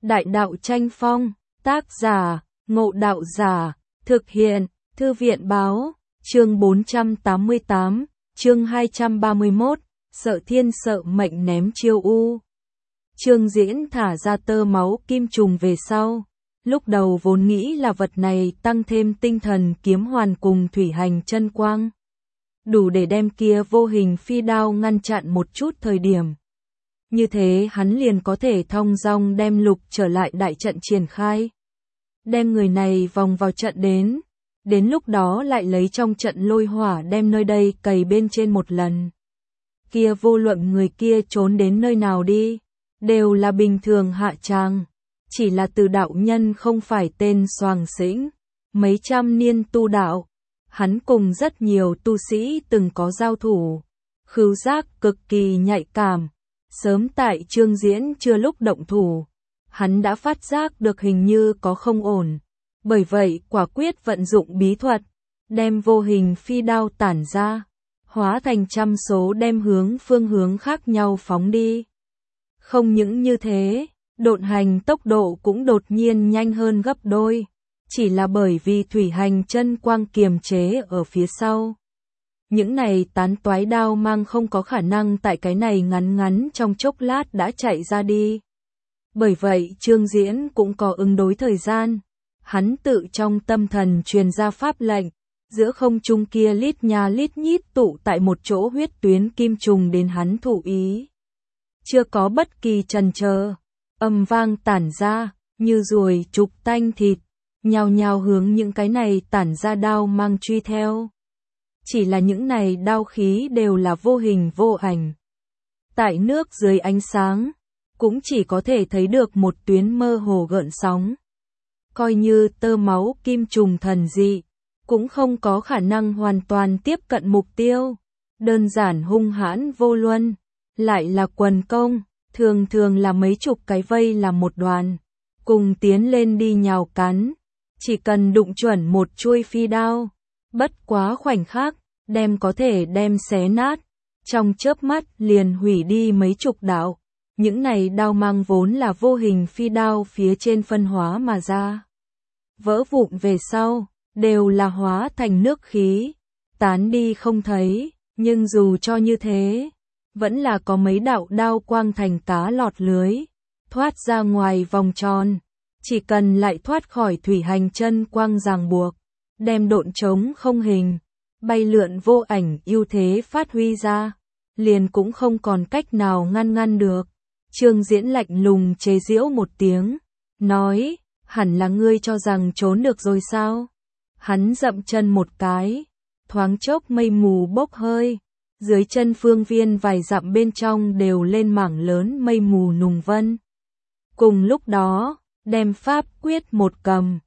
Đại đạo tranh phong, tác giả, Ngộ Đạo Giả, thực hiện, Thư viện báo, chương 488, chương 231, sợ thiên sợ mệnh ném chiêu u. Trương Diễn thả ra tơ máu kim trùng về sau. Lúc đầu vốn nghĩ là vật này tăng thêm tinh thần kiếm hoàn cùng thủy hành chân quang, đủ để đem kia vô hình phi đao ngăn chặn một chút thời điểm. Như thế hắn liền có thể thong dong đem lục trở lại đại trận triển khai. Đem người này vòng vào trận đến lúc đó lại lấy trong trận lôi hỏa đem nơi đây cày bên trên một lần. Kia vô luận người kia trốn đến nơi nào đi, đều là bình thường hạ tràng. Chỉ là từ đạo nhân không phải tên soàng xĩnh, mấy trăm niên tu đạo, hắn cùng rất nhiều tu sĩ từng có giao thủ, khứu giác cực kỳ nhạy cảm. Sớm tại Trương Diễn chưa lúc động thủ, hắn đã phát giác được hình như có không ổn, bởi vậy quả quyết vận dụng bí thuật, đem vô hình phi đao tản ra, hóa thành trăm số đem phương hướng khác nhau phóng đi. Không những như thế, độn hành tốc độ cũng đột nhiên nhanh hơn gấp đôi, chỉ là bởi vì thủy hành chân quang kiềm chế ở phía sau. Những này tán toái đao mang không có khả năng tại cái này ngắn trong chốc lát đã chạy ra đi. Bởi vậy Trương Diễn cũng có ứng đối thời gian. Hắn tự trong tâm thần truyền ra pháp lệnh, giữa không trung kia lít nha lít nhít tụ tại một chỗ huyết tuyến kim trùng đến hắn thụ ý. Chưa có bất kỳ chần chờ, âm vang tản ra, như ruồi trục tanh thịt, nhào nhào hướng những cái này tản ra đao mang truy theo. Chỉ là những này đao khí đều là vô hình vô ảnh. Tại nước dưới ánh sáng, cũng chỉ có thể thấy được một tuyến mơ hồ gợn sóng. Coi như tơ máu kim trùng thần dị, cũng không có khả năng hoàn toàn tiếp cận mục tiêu. Đơn giản hung hãn vô luân, lại là quần công, thường là mấy chục cái vây là một đoàn, cùng tiến lên đi nhào cắn. Chỉ cần đụng chuẩn một chuôi phi đao, bất quá khoảnh khắc, có thể đem xé nát, trong chớp mắt liền hủy đi mấy chục đạo. Những này đao mang vốn là vô hình phi đao phía trên phân hóa mà ra. Vỡ vụn về sau, đều là hóa thành nước khí, tán đi không thấy, nhưng dù cho như thế, vẫn là có mấy đạo đao quang thành cá lọt lưới, thoát ra ngoài vòng tròn. Chỉ cần lại thoát khỏi thủy hành chân quang ràng buộc, đem độn trống không hình, bay lượn vô ảnh ưu thế phát huy ra, liền cũng không còn cách nào ngăn được. Trương Diễn lạnh lùng chế giễu một tiếng, nói, hẳn là ngươi cho rằng trốn được rồi sao? Hắn dậm chân một cái, thoáng chốc mây mù bốc hơi, dưới chân phương viên vài dặm bên trong đều lên mảng lớn mây mù nùng vân. Cùng lúc đó, đem pháp quyết một cầm,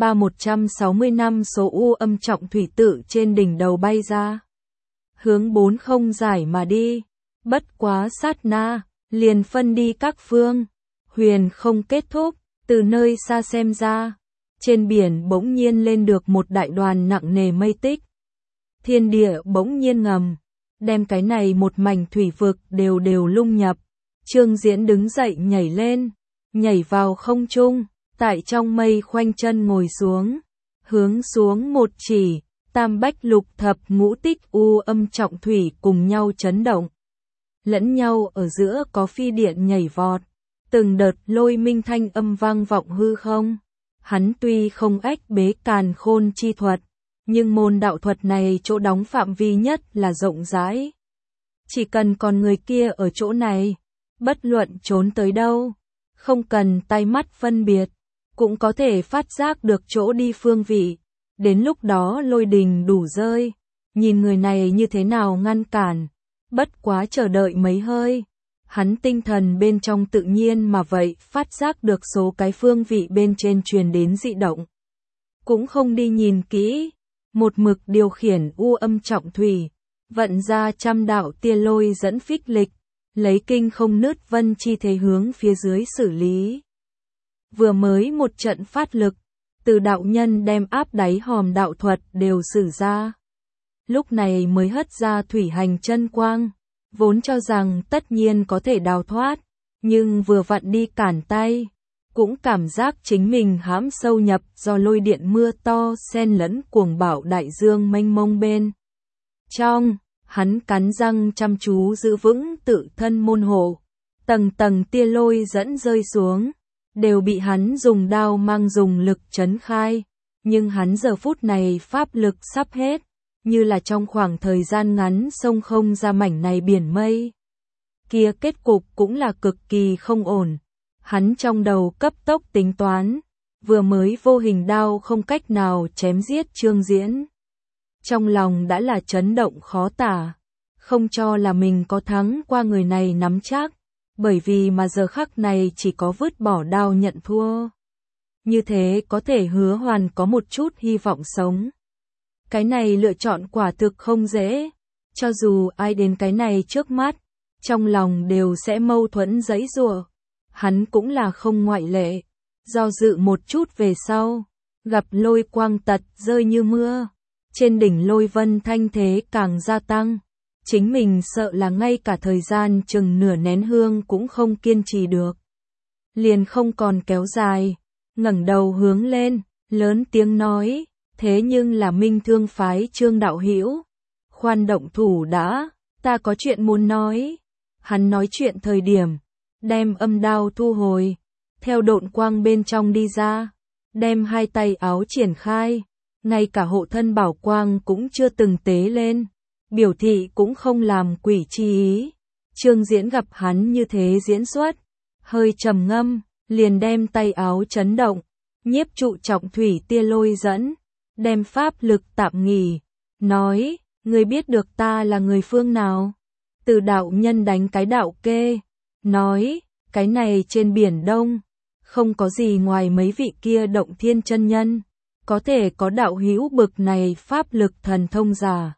160 năm số u âm trọng thủy tự trên đỉnh đầu bay ra, hướng 4 không giải mà đi. Bất quá sát na, liền phân đi các phương, huyền không kết thúc. Từ nơi xa xem ra, trên biển bỗng nhiên lên được một đại đoàn nặng nề mây tích. Thiên địa bỗng nhiên ngầm, đem cái này một mảnh thủy vực đều lung nhập. Trương Diễn đứng dậy nhảy lên, nhảy vào không trung, tại trong mây khoanh chân ngồi xuống, hướng xuống một chỉ, tam bách lục thập ngũ tích u âm trọng thủy cùng nhau chấn động. Lẫn nhau ở giữa có phi điện nhảy vọt, từng đợt lôi minh thanh âm vang vọng hư không. Hắn tuy không ách bế càn khôn chi thuật, nhưng môn đạo thuật này chỗ đóng phạm vi nhất là rộng rãi. Chỉ cần còn người kia ở chỗ này, bất luận trốn tới đâu, không cần tay mắt phân biệt, cũng có thể phát giác được chỗ đi phương vị. Đến lúc đó lôi đình đủ rơi, nhìn người này như thế nào ngăn cản. Bất quá chờ đợi mấy hơi, hắn tinh thần bên trong tự nhiên mà vậy phát giác được số cái phương vị bên trên truyền đến dị động. Cũng không đi nhìn kỹ, một mực điều khiển u âm trọng thủy, vận ra trăm đạo tia lôi dẫn phích lịch, lấy kinh không nứt vân chi thế hướng phía dưới xử lý. Vừa mới một trận phát lực, từ đạo nhân đem áp đáy hòm đạo thuật đều sử ra. Lúc này mới hất ra thủy hành chân quang, vốn cho rằng tất nhiên có thể đào thoát, nhưng vừa vặn đi cản tay, cũng cảm giác chính mình hãm sâu nhập do lôi điện mưa to xen lẫn cuồng bạo đại dương mênh mông bên. Trong, hắn cắn răng chăm chú giữ vững tự thân môn hộ, tầng tầng tia lôi dẫn rơi xuống, đều bị hắn dùng đao mang dùng lực trấn khai, nhưng hắn giờ phút này pháp lực sắp hết, như là trong khoảng thời gian ngắn xông không ra mảnh này biển mây. Kia kết cục cũng là cực kỳ không ổn. Hắn trong đầu cấp tốc tính toán, vừa mới vô hình đao không cách nào chém giết Trương Diễn. Trong lòng đã là chấn động khó tả, không cho là mình có thắng qua người này nắm chắc, bởi vì mà giờ khắc này chỉ có vứt bỏ đao nhận thua. Như thế có thể hứa hoàn có một chút hy vọng sống. Cái này lựa chọn quả thực không dễ, cho dù ai đến cái này trước mắt, trong lòng đều sẽ mâu thuẫn giãy giụa. Hắn cũng là không ngoại lệ, do dự một chút về sau, gặp lôi quang tật rơi như mưa, trên đỉnh lôi vân thanh thế càng gia tăng, chính mình sợ là ngay cả thời gian chừng nửa nén hương cũng không kiên trì được. Liền không còn kéo dài, ngẩng đầu hướng lên, lớn tiếng nói, thế nhưng là Minh Thương phái Trương đạo hữu, khoan động thủ đã, ta có chuyện muốn nói. Hắn nói chuyện thời điểm, đem âm đao thu hồi, theo độn quang bên trong đi ra, đem hai tay áo triển khai, ngay cả hộ thân bảo quang cũng chưa từng tế lên, biểu thị cũng không làm quỷ chi ý. Trương Diễn gặp hắn như thế diễn xuất, hơi trầm ngâm, liền đem tay áo chấn động, nhiếp trụ trọng thủy tia lôi dẫn, đem pháp lực tạm nghỉ, nói, ngươi biết được ta là người phương nào? Từ đạo nhân đánh cái đạo kê, nói, cái này trên biển Đông, không có gì ngoài mấy vị kia động thiên chân nhân, có thể có đạo hữu bực này pháp lực thần thông giả.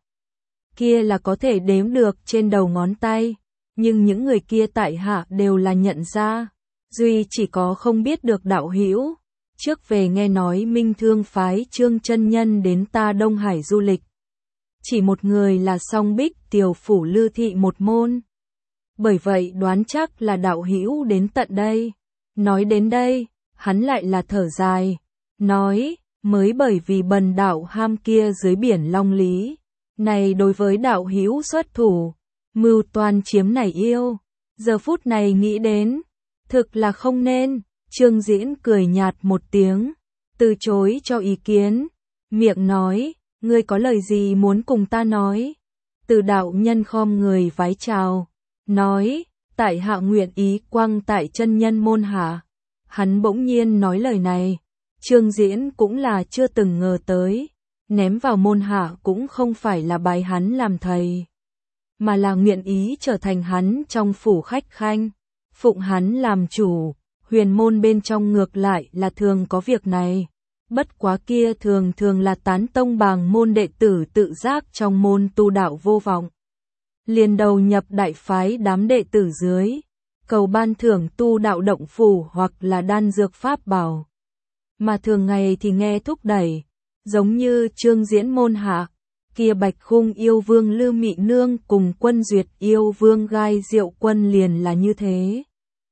Kia là có thể đếm được trên đầu ngón tay, nhưng những người kia tại hạ đều là nhận ra, duy chỉ có không biết được đạo hữu. Trước về nghe nói Minh Thương phái Trương chân nhân đến ta Đông Hải du lịch. Chỉ một người là Song Bích Tiểu phủ Lư thị một môn. Bởi vậy đoán chắc là đạo hữu đến tận đây. Nói đến đây, hắn lại là thở dài, nói, mới bởi vì bần đạo ham kia dưới biển Long Lý, này đối với đạo hữu xuất thủ, mưu toan chiếm này yêu, giờ phút này nghĩ đến, thực là không nên. Trương Diễn cười nhạt một tiếng, từ chối cho ý kiến, miệng nói, ngươi có lời gì muốn cùng ta nói? Từ đạo nhân khom người vái chào, nói, tại hạ nguyện ý quang tại chân nhân môn hạ. Hắn bỗng nhiên nói lời này, Trương Diễn cũng là chưa từng ngờ tới, ném vào môn hạ cũng không phải là bái hắn làm thầy, mà là nguyện ý trở thành hắn trong phủ khách khanh, phụng hắn làm chủ. Huyền môn bên trong ngược lại là thường có việc này, bất quá kia thường thường là tán tông bàng môn đệ tử tự giác trong môn tu đạo vô vọng. Liền đầu nhập đại phái đám đệ tử dưới, cầu ban thưởng tu đạo động phủ hoặc là đan dược pháp bảo. Mà thường ngày thì nghe thúc đẩy, giống như Trương Diễn môn hạ, kia Bạch Khung yêu vương Lư Mị Nương cùng Quân Duyệt yêu vương Gai Diệu Quân liền là như thế.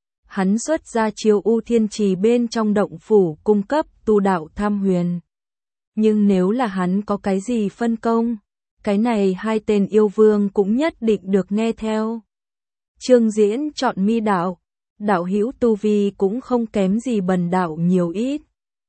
Hắn xuất ra chiêu U Thiên Trì bên trong động phủ cung cấp tu đạo tham huyền. Nhưng nếu là hắn có cái gì phân công, cái này hai tên yêu vương cũng nhất định được nghe theo. Trương Diễn chọn mi đạo, đạo hữu tu vi cũng không kém gì bần đạo nhiều ít.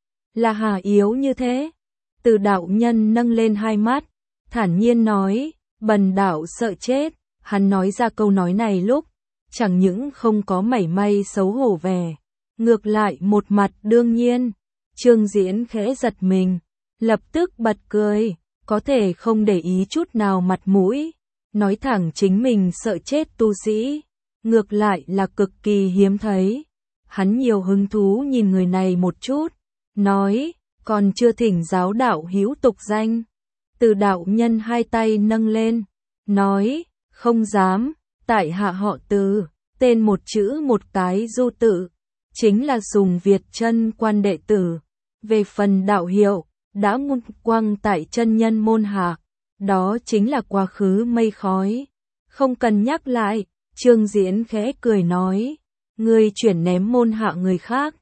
Là hà yếu như thế? Từ đạo nhân nâng lên hai mắt, thản nhiên nói, bần đạo sợ chết. Hắn nói ra câu nói này lúc, chẳng những không có mảy may xấu hổ vẻ, ngược lại một mặt đương nhiên. Trương Diễn khẽ giật mình, lập tức bật cười, có thể không để ý chút nào mặt mũi, nói thẳng chính mình sợ chết tu sĩ, ngược lại là cực kỳ hiếm thấy. Hắn nhiều hứng thú nhìn người này một chút, nói, còn chưa thỉnh giáo đạo hữu tục danh. Từ đạo nhân hai tay nâng lên, nói, không dám. Tại hạ họ Từ, tên một chữ một cái Du tự, chính là Sùng Việt chân quan đệ tử. Về phần đạo hiệu, đã ngôn quang tại chân nhân môn hạ, đó chính là quá khứ mây khói. Không cần nhắc lại, Trương Diễn khẽ cười nói, ngươi chuyển ném môn hạ người khác,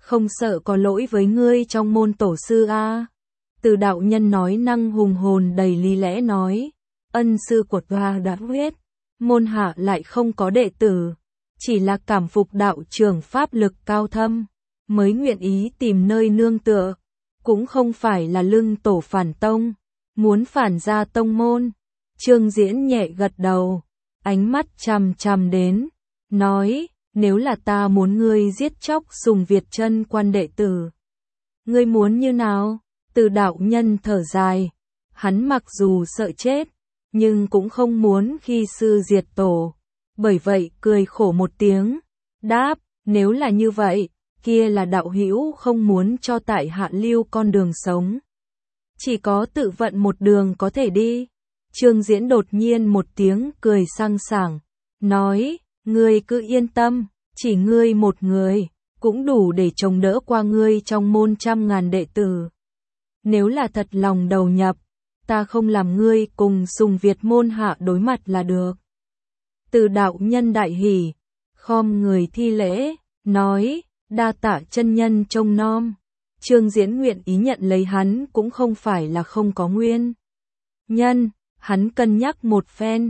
không sợ có lỗi với ngươi trong môn tổ sư a? Từ đạo nhân nói năng hùng hồn đầy lý lẽ nói, ân sư của ta đã huyết, môn hạ lại không có đệ tử, chỉ là cảm phục đạo trưởng pháp lực cao thâm, mới nguyện ý tìm nơi nương tựa, cũng không phải là lưng tổ phản tông, muốn phản ra tông môn. Trương Diễn nhẹ gật đầu, ánh mắt chằm chằm đến, nói, nếu là ta muốn ngươi giết chóc Sùng Việt Chân quan đệ tử, ngươi muốn như nào? Từ đạo nhân thở dài, hắn mặc dù sợ chết, nhưng cũng không muốn khi sư diệt tổ, bởi vậy cười khổ một tiếng, đáp, nếu là như vậy, kia là đạo hữu không muốn cho tại hạ lưu con đường sống. Chỉ có tự vận một đường có thể đi. Trương Diễn đột nhiên một tiếng cười sang sảng, nói, ngươi cứ yên tâm, chỉ ngươi một người, cũng đủ để chống đỡ qua ngươi trong môn trăm ngàn đệ tử. Nếu là thật lòng đầu nhập, ta không làm ngươi cùng Sùng Việt môn hạ đối mặt là được. Từ đạo nhân đại hỉ, khom người thi lễ, nói, đa tạ chân nhân trông nom. Trương Diễn nguyện ý nhận lấy hắn cũng không phải là không có nguyên nhân, hắn cân nhắc một phen,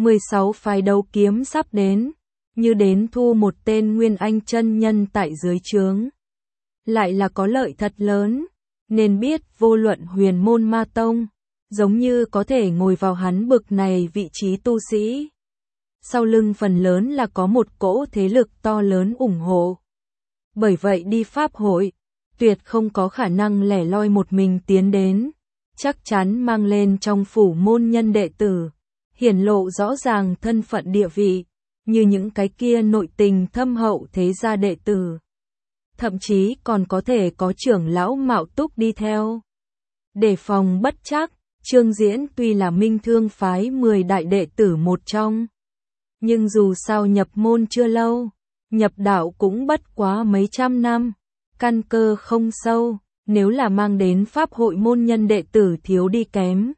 16 phái đấu kiếm sắp đến, như đến thu một tên Nguyên Anh chân nhân tại dưới trướng, lại là có lợi thật lớn, nên biết vô luận Huyền Môn Ma Tông, giống như có thể ngồi vào hắn bực này vị trí tu sĩ. Sau lưng phần lớn là có một cỗ thế lực to lớn ủng hộ. Bởi vậy đi pháp hội, tuyệt không có khả năng lẻ loi một mình tiến đến, chắc chắn mang lên trong phủ môn nhân đệ tử, hiển lộ rõ ràng thân phận địa vị, như những cái kia nội tình thâm hậu thế gia đệ tử. Thậm chí còn có thể có trưởng lão Mạo Túc đi theo. Để phòng bất trắc, Trương Diễn tuy là Minh Thương phái 10 đại đệ tử một trong, nhưng dù sao nhập môn chưa lâu, nhập đạo cũng bất quá mấy trăm năm, căn cơ không sâu, nếu là mang đến pháp hội môn nhân đệ tử thiếu đi kém.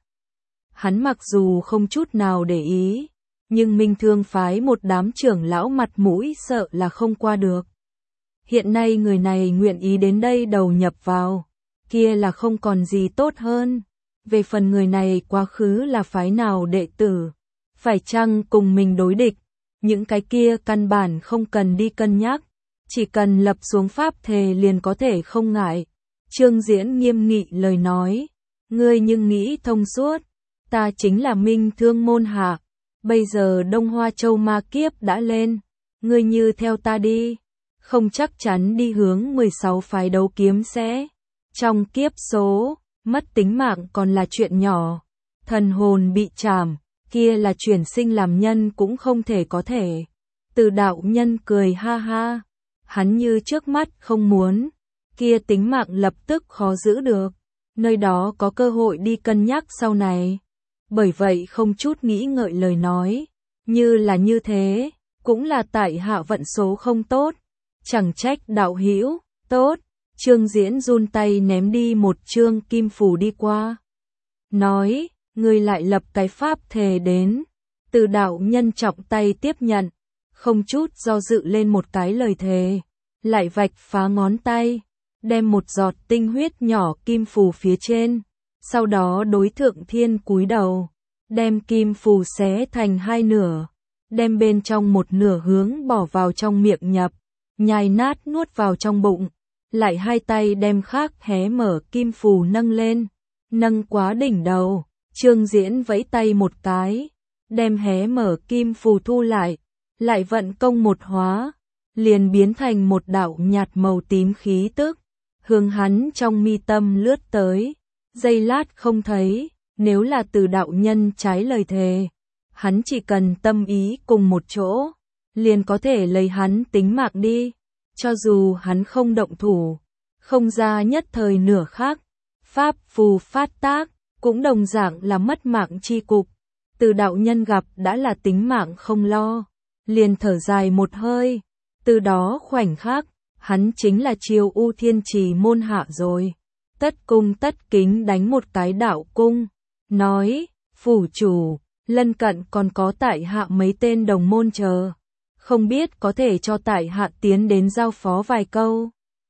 Hắn mặc dù không chút nào để ý, nhưng Minh Thương phái một đám trưởng lão mặt mũi sợ là không qua được. Hiện nay người này nguyện ý đến đây đầu nhập vào, kia là không còn gì tốt hơn. Về phần người này quá khứ là phái nào đệ tử, phải chăng cùng mình đối địch, những cái kia căn bản không cần đi cân nhắc, chỉ cần lập xuống pháp thề liền có thể không ngại. Trương Diễn nghiêm nghị lời nói, ngươi nhưng nghĩ thông suốt, ta chính là Minh Thương môn hạ, bây giờ Đông Hoa Châu ma kiếp đã lên, ngươi như theo ta đi, không chắc chắn đi hướng 16 phái đấu kiếm sẽ. Trong kiếp số, mất tính mạng còn là chuyện nhỏ, thần hồn bị trảm, kia là chuyển sinh làm nhân cũng không thể có thể. Từ đạo nhân cười ha ha, hắn như trước mắt không muốn, kia tính mạng lập tức khó giữ được, nơi đó có cơ hội đi cân nhắc sau này. Bởi vậy không chút nghĩ ngợi lời nói, như là như thế, cũng là tại hạ vận số không tốt, chẳng trách đạo hữu, tốt. Trương Diễn run tay ném đi một chương kim phù đi qua. Nói, ngươi lại lập cái pháp thề đến. Từ đạo nhân trọng tay tiếp nhận, không chút do dự lên một cái lời thề. Lại vạch phá ngón tay, đem một giọt tinh huyết nhỏ kim phù phía trên. Sau đó đối Thượng Thiên cúi đầu, đem kim phù xé thành hai nửa. Đem bên trong một nửa hướng bỏ vào trong miệng nhập, nhai nát nuốt vào trong bụng. Lại hai tay đem khác hé mở kim phù nâng lên, nâng quá đỉnh đầu, Trương Diễn vẫy tay một cái, đem hé mở kim phù thu lại vận công một hóa, liền biến thành một đạo nhạt màu tím khí tức, hướng hắn trong mi tâm lướt tới, giây lát không thấy, nếu là từ đạo nhân trái lời thề, hắn chỉ cần tâm ý cùng một chỗ, liền có thể lấy hắn tính mạng đi. Cho dù hắn không động thủ, không ra nhất thời nửa khắc, pháp phù phát tác, cũng đồng dạng là mất mạng chi cục. Từ đạo nhân gặp đã là tính mạng không lo, liền thở dài một hơi, từ đó khoảnh khắc, hắn chính là Triều U Thiên Trì môn hạ rồi. Tất cung tất kính đánh một cái đạo cung, nói, phủ chủ, lân cận còn có tại hạ mấy tên đồng môn chờ. Không biết có thể cho tại hạ tiến đến giao phó vài câu.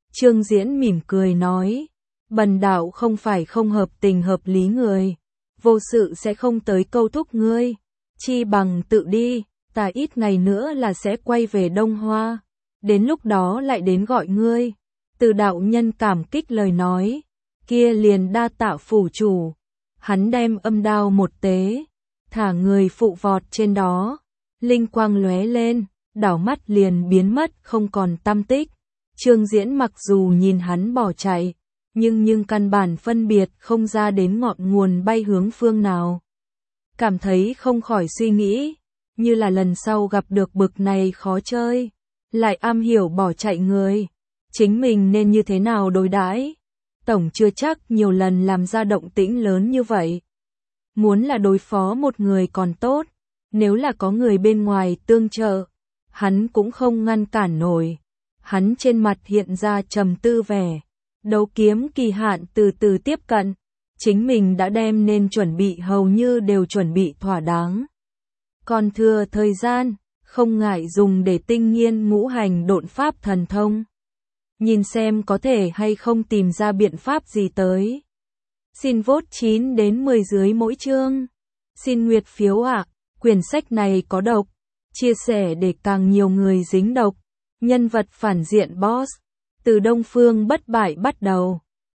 Trương Diễn mỉm cười nói, bần đạo không phải không hợp tình hợp lý người, vô sự sẽ không tới câu thúc ngươi, chi bằng tự đi, ta ít ngày nữa là sẽ quay về Đông Hoa, đến lúc đó lại đến gọi ngươi. Từ đạo nhân cảm kích lời nói, kia liền đa tạ phủ chủ. Hắn đem âm đao một tế, thả người phụ vọt trên đó, linh quang lóe lên, đảo mắt liền biến mất không còn tăm tích. Trương Diễn mặc dù nhìn hắn bỏ chạy, nhưng căn bản phân biệt không ra đến ngọn nguồn bay hướng phương nào. Cảm thấy không khỏi suy nghĩ, như là lần sau gặp được bực này khó chơi, lại am hiểu bỏ chạy người, chính mình nên như thế nào đối đãi? Tổng chưa chắc nhiều lần làm ra động tĩnh lớn như vậy. Muốn là đối phó một người còn tốt, nếu là có người bên ngoài tương trợ, hắn cũng không ngăn cản nổi. Hắn trên mặt hiện ra trầm tư vẻ, đấu kiếm kỳ hạn từ từ tiếp cận, chính mình đã đem nên chuẩn bị hầu như đều chuẩn bị thỏa đáng. Còn thừa thời gian, không ngại dùng để tinh nghiên ngũ hành độn pháp thần thông. Nhìn xem có thể hay không tìm ra biện pháp gì tới. Xin vote 9 đến 10 dưới mỗi chương. Xin nguyệt phiếu ạ, quyển sách này có độc. Chia sẻ để càng nhiều người dính độc. Nhân vật phản diện boss. Từ Đông Phương bất bại bắt đầu.